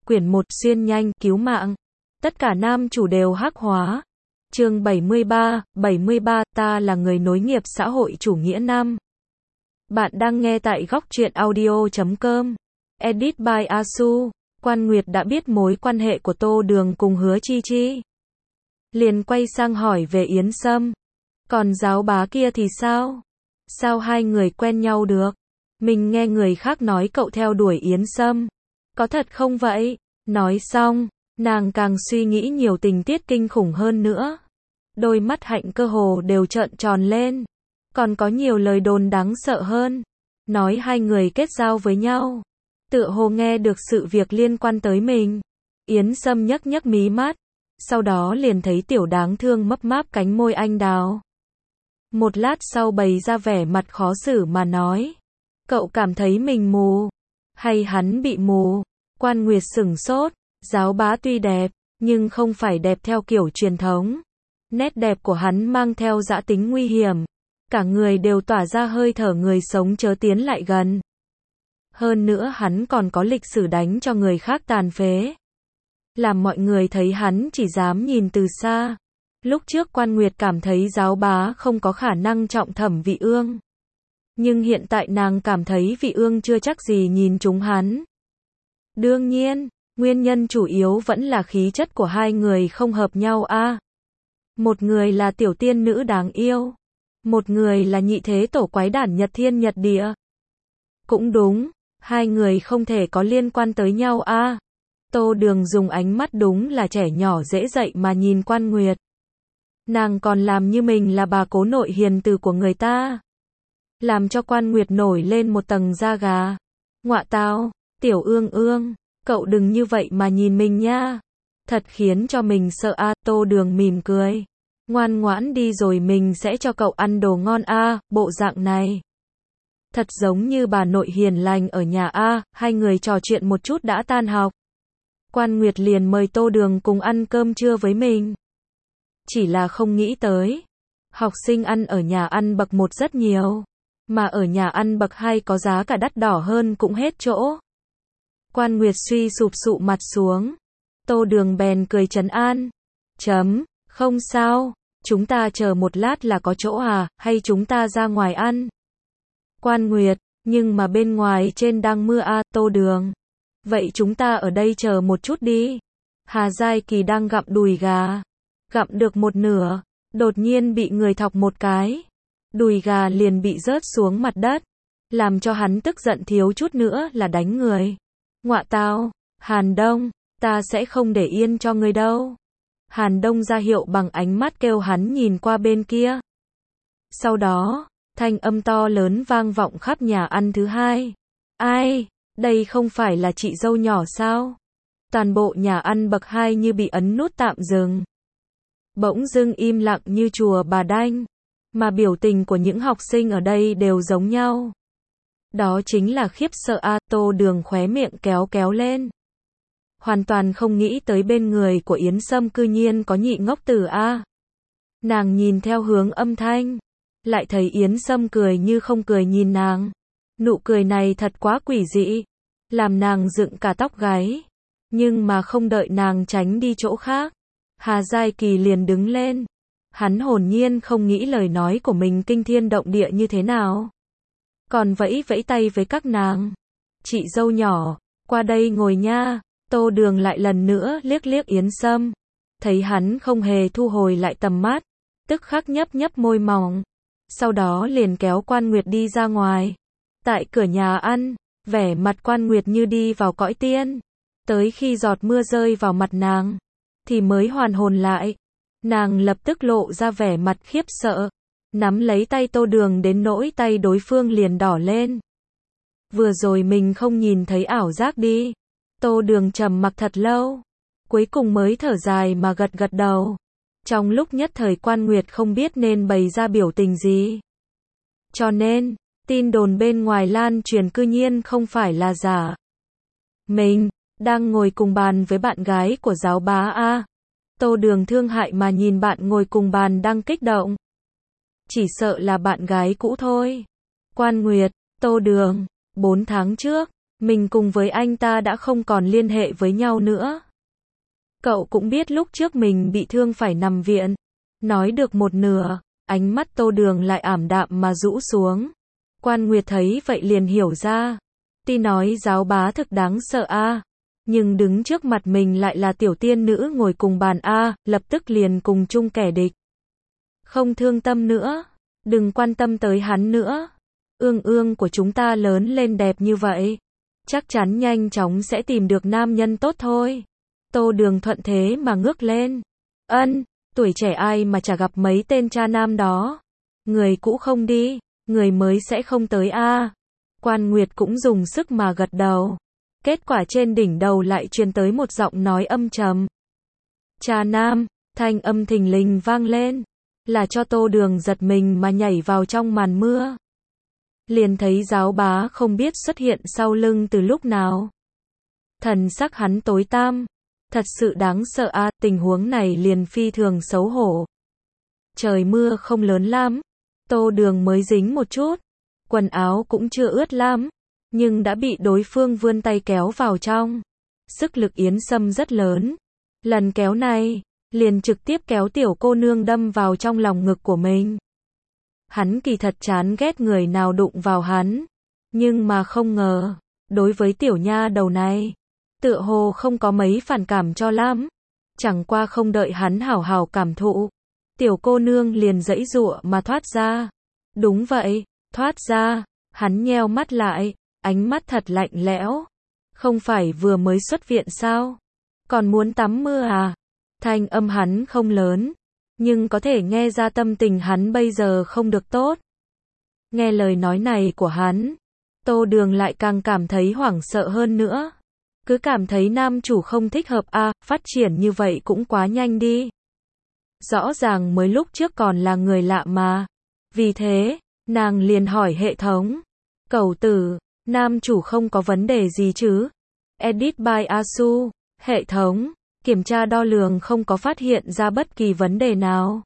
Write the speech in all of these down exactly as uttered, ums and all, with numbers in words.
Quyển một xuyên nhanh, cứu mạng. Tất cả nam chủ đều hắc hóa. Chương bảy mươi ba, bảy mươi ba, ta là người nối nghiệp xã hội chủ nghĩa năm. Bạn đang nghe tại góc truyện audio chấm com. Edit by Asu. Quan Nguyệt đã biết mối quan hệ của Tô Đường cùng Hứa Chi Chi. Liền quay sang hỏi về Yến Sâm. Còn giáo bá kia thì sao? Sao hai người quen nhau được? Mình nghe người khác nói cậu theo đuổi Yến Sâm. Có thật không vậy? Nói xong, nàng càng suy nghĩ nhiều tình tiết kinh khủng hơn nữa. Đôi mắt Hạnh cơ hồ đều trợn tròn lên. Còn có nhiều lời đồn đáng sợ hơn. Nói hai người kết giao với nhau. Tựa hồ nghe được sự việc liên quan tới mình. Yến Sâm nhấc nhấc mí mắt. Sau đó liền thấy Tiểu Đáng Thương mấp máp cánh môi anh đào. Một lát sau bày ra vẻ mặt khó xử mà nói. Cậu cảm thấy mình mù. Hay hắn bị mù? Quan Nguyệt sửng sốt. Giáo bá tuy đẹp, nhưng không phải đẹp theo kiểu truyền thống. Nét đẹp của hắn mang theo dã tính nguy hiểm. Cả người đều tỏa ra hơi thở người sống chớ tiến lại gần. Hơn nữa hắn còn có lịch sử đánh cho người khác tàn phế. Làm mọi người thấy hắn chỉ dám nhìn từ xa. Lúc trước Quan Nguyệt cảm thấy giáo bá không có khả năng trọng thẩm Vị Ương. Nhưng hiện tại nàng cảm thấy Vị Ương chưa chắc gì nhìn trúng hắn. Đương nhiên, nguyên nhân chủ yếu vẫn là khí chất của hai người không hợp nhau a. À, một người là tiểu tiên nữ đáng yêu. Một người là nhị thế tổ quái đản Nhật Thiên Nhật Địa. Cũng đúng, hai người không thể có liên quan tới nhau a. À, Tô Đường dùng ánh mắt đúng là trẻ nhỏ dễ dạy mà nhìn Quan Nguyệt. Nàng còn làm như mình là bà cố nội hiền từ của người ta. Làm cho Quan Nguyệt nổi lên một tầng da gà. Ngọa tao, Tiểu Ương Ương, cậu đừng như vậy mà nhìn mình nha. Thật khiến cho mình sợ a. À, Tô Đường mỉm cười. Ngoan ngoãn đi rồi mình sẽ cho cậu ăn đồ ngon a. À, bộ dạng này. Thật giống như bà nội hiền lành ở nhà a. À, hai người trò chuyện một chút đã tan học. Quan Nguyệt liền mời Tô Đường cùng ăn cơm trưa với mình. Chỉ là không nghĩ tới. Học sinh ăn ở nhà ăn bậc một rất nhiều. Mà ở nhà ăn bậc hai có giá cả đắt đỏ hơn cũng hết chỗ. Quan Nguyệt suy sụp sụ mặt xuống. Tô Đường bèn cười trấn an. Chấm, không sao, chúng ta chờ một lát là có chỗ à, hay chúng ta ra ngoài ăn? Quan Nguyệt, nhưng mà bên ngoài trên đang mưa à. Tô Đường. Vậy chúng ta ở đây chờ một chút đi. Hà Giai Kỳ đang gặm đùi gà. Gặm được một nửa, đột nhiên bị người thọc một cái. Đùi gà liền bị rớt xuống mặt đất. Làm cho hắn tức giận thiếu chút nữa là đánh người. Ngọa tao, Hàn Đông, ta sẽ không để yên cho ngươi đâu. Hàn Đông ra hiệu bằng ánh mắt kêu hắn nhìn qua bên kia. Sau đó, thanh âm to lớn vang vọng khắp nhà ăn thứ hai. Ai, đây không phải là chị dâu nhỏ sao? Toàn bộ nhà ăn bậc hai như bị ấn nút tạm dừng. Bỗng dưng im lặng như chùa Bà Đanh. Mà biểu tình của những học sinh ở đây đều giống nhau. Đó chính là khiếp sợ a. À, Tô Đường khóe miệng kéo kéo lên. Hoàn toàn không nghĩ tới bên người của Yến Sâm cư nhiên có nhị ngốc tử a. À, nàng nhìn theo hướng âm thanh. Lại thấy Yến Sâm cười như không cười nhìn nàng. Nụ cười này thật quá quỷ dị. Làm nàng dựng cả tóc gáy. Nhưng mà không đợi nàng tránh đi chỗ khác. Hà Giai Kỳ liền đứng lên. Hắn hồn nhiên không nghĩ lời nói của mình kinh thiên động địa như thế nào. Còn vẫy vẫy tay với các nàng. Chị dâu nhỏ, qua đây ngồi nha. Tô Đường lại lần nữa liếc liếc Yến Sâm. Thấy hắn không hề thu hồi lại tầm mắt. Tức khắc nhấp nhấp môi mỏng. Sau đó liền kéo Quan Nguyệt đi ra ngoài. Tại cửa nhà ăn, vẻ mặt Quan Nguyệt như đi vào cõi tiên. Tới khi giọt mưa rơi vào mặt nàng, thì mới hoàn hồn lại. Nàng lập tức lộ ra vẻ mặt khiếp sợ. Nắm lấy tay Tô Đường đến nỗi tay đối phương liền đỏ lên. Vừa rồi mình không nhìn thấy ảo giác đi. Tô Đường trầm mặc thật lâu. Cuối cùng mới thở dài mà gật gật đầu. Trong lúc nhất thời Quan Nguyệt không biết nên bày ra biểu tình gì. Cho nên, tin đồn bên ngoài lan truyền cư nhiên không phải là giả. Mình, đang ngồi cùng bàn với bạn gái của giáo bá A. Tô Đường thương hại mà nhìn bạn ngồi cùng bàn đang kích động. Chỉ sợ là bạn gái cũ thôi. Quan Nguyệt, Tô Đường, bốn tháng trước, Mình cùng với anh ta đã không còn liên hệ với nhau nữa. Cậu cũng biết lúc trước mình bị thương phải nằm viện. Nói được một nửa, ánh mắt Tô Đường lại ảm đạm mà rũ xuống. Quan Nguyệt thấy vậy liền hiểu ra. Tuy nói Giáo bá thực đáng sợ a, nhưng đứng trước mặt mình lại là tiểu tiên nữ ngồi cùng bàn a, lập tức liền cùng chung kẻ địch. Không thương tâm nữa, đừng quan tâm tới hắn nữa. Ương ương của chúng ta lớn lên đẹp như vậy, chắc chắn nhanh chóng sẽ tìm được nam nhân tốt thôi. Tô Đường thuận thế mà ngước lên. Ân, tuổi trẻ ai mà chả gặp mấy tên cha nam đó. Người cũ không đi, người mới sẽ không tới a. Quan Nguyệt cũng dùng sức mà gật đầu. Kết quả trên đỉnh đầu lại truyền tới một giọng nói âm trầm. Cha nam, thanh âm thình lình vang lên, là cho Tô Đường giật mình mà nhảy vào trong màn mưa. Liền thấy Giáo bá không biết xuất hiện sau lưng từ lúc nào. Thần sắc hắn tối tăm, thật sự đáng sợ a, tình huống này liền phi thường xấu hổ. Trời mưa không lớn lắm, Tô Đường mới dính một chút, quần áo cũng chưa ướt lắm, nhưng đã bị đối phương vươn tay kéo vào trong. Sức lực Yến Sâm rất lớn, lần kéo này, liền trực tiếp kéo tiểu cô nương đâm vào trong lòng ngực của mình. Hắn kỳ thật chán ghét người nào đụng vào hắn, nhưng mà không ngờ, đối với tiểu nha đầu này, tựa hồ không có mấy phản cảm cho lắm. Chẳng qua không đợi hắn hảo hảo cảm thụ, tiểu cô nương liền giãy giụa mà thoát ra. Đúng vậy, thoát ra. Hắn nheo mắt lại, ánh mắt thật lạnh lẽo. Không phải vừa mới xuất viện sao? Còn muốn tắm mưa à? Thanh âm hắn không lớn, nhưng có thể nghe ra tâm tình hắn bây giờ không được tốt. Nghe lời nói này của hắn, Tô Đường lại càng cảm thấy hoảng sợ hơn nữa. Cứ cảm thấy nam chủ không thích hợp a, à, phát triển như vậy cũng quá nhanh đi. Rõ ràng mới lúc trước còn là người lạ mà. Vì thế, nàng liền hỏi hệ thống. Cẩu tử, nam chủ không có vấn đề gì chứ? Edit by Asu, hệ thống, kiểm tra đo lường không có phát hiện ra bất kỳ vấn đề nào.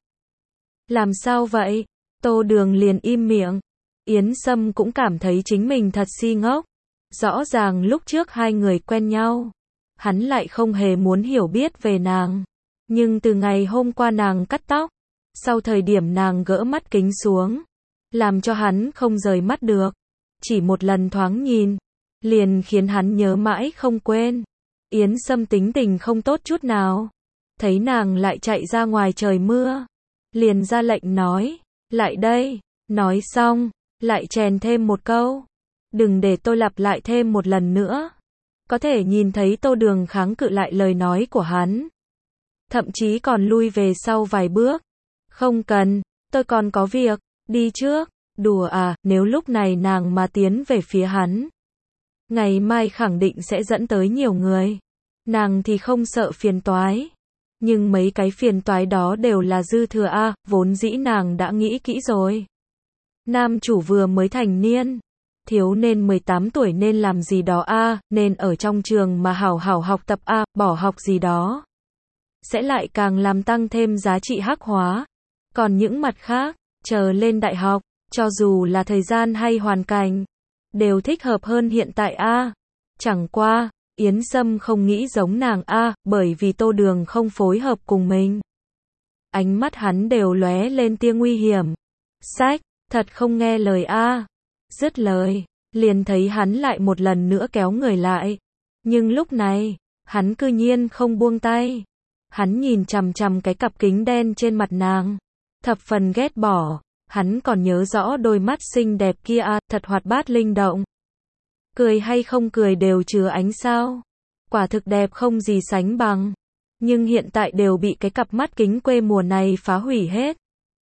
Làm sao vậy? Tô Đường liền im miệng. Yến Sâm cũng cảm thấy chính mình thật si ngốc. Rõ ràng lúc trước hai người quen nhau, hắn lại không hề muốn hiểu biết về nàng. Nhưng từ ngày hôm qua nàng cắt tóc, sau thời điểm nàng gỡ mắt kính xuống, làm cho hắn không rời mắt được. Chỉ một lần thoáng nhìn, liền khiến hắn nhớ mãi không quên. Yến Sâm tính tình không tốt chút nào. Thấy nàng lại chạy ra ngoài trời mưa, liền ra lệnh nói, lại đây. Nói xong, lại chèn thêm một câu. Đừng để tôi lặp lại thêm một lần nữa. Có thể nhìn thấy Tô Đường kháng cự lại lời nói của hắn. Thậm chí còn lui về sau vài bước. Không cần, tôi còn có việc, đi trước. Đùa à, nếu lúc này nàng mà tiến về phía hắn, ngày mai khẳng định sẽ dẫn tới nhiều người. Nàng thì không sợ phiền toái. Nhưng mấy cái phiền toái đó đều là dư thừa a, à, vốn dĩ nàng đã nghĩ kỹ rồi. Nam chủ vừa mới thành niên, thiếu nên mười tám tuổi nên làm gì đó a, à, nên ở trong trường mà hảo hảo học tập a, à, bỏ học gì đó sẽ lại càng làm tăng thêm giá trị hắc hóa. Còn những mặt khác, chờ lên đại học, cho dù là thời gian hay hoàn cảnh, đều thích hợp hơn hiện tại a. À. Chẳng qua, Yến Sâm không nghĩ giống nàng a, à, bởi vì Tô Đường không phối hợp cùng mình. Ánh mắt hắn đều lóe lên tia nguy hiểm. Sách, thật không nghe lời a. À. Dứt lời, liền thấy hắn lại một lần nữa kéo người lại. Nhưng lúc này, hắn cư nhiên không buông tay. Hắn nhìn chằm chằm cái cặp kính đen trên mặt nàng, thập phần ghét bỏ. Hắn còn nhớ rõ đôi mắt xinh đẹp kia a, à, thật hoạt bát linh động. Cười hay không cười đều chứa ánh sao. Quả thực đẹp không gì sánh bằng. Nhưng hiện tại đều bị cái cặp mắt kính quê mùa này phá hủy hết.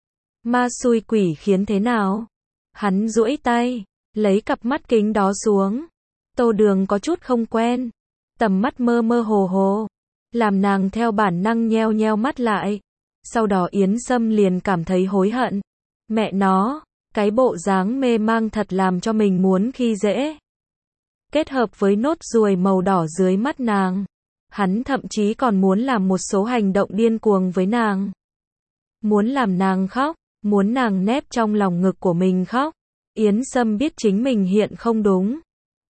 Ma xui quỷ khiến thế nào? Hắn duỗi tay, lấy cặp mắt kính đó xuống. Tô Đường có chút không quen. Tầm mắt mơ mơ hồ hồ, làm nàng theo bản năng nheo nheo mắt lại. Sau đó Yến Sâm liền cảm thấy hối hận. Mẹ nó, cái bộ dáng mê mang thật làm cho mình muốn khi dễ. Kết hợp với nốt ruồi màu đỏ dưới mắt nàng, hắn thậm chí còn muốn làm một số hành động điên cuồng với nàng. Muốn làm nàng khóc, muốn nàng nép trong lòng ngực của mình khóc. Yến Sâm biết chính mình hiện không đúng.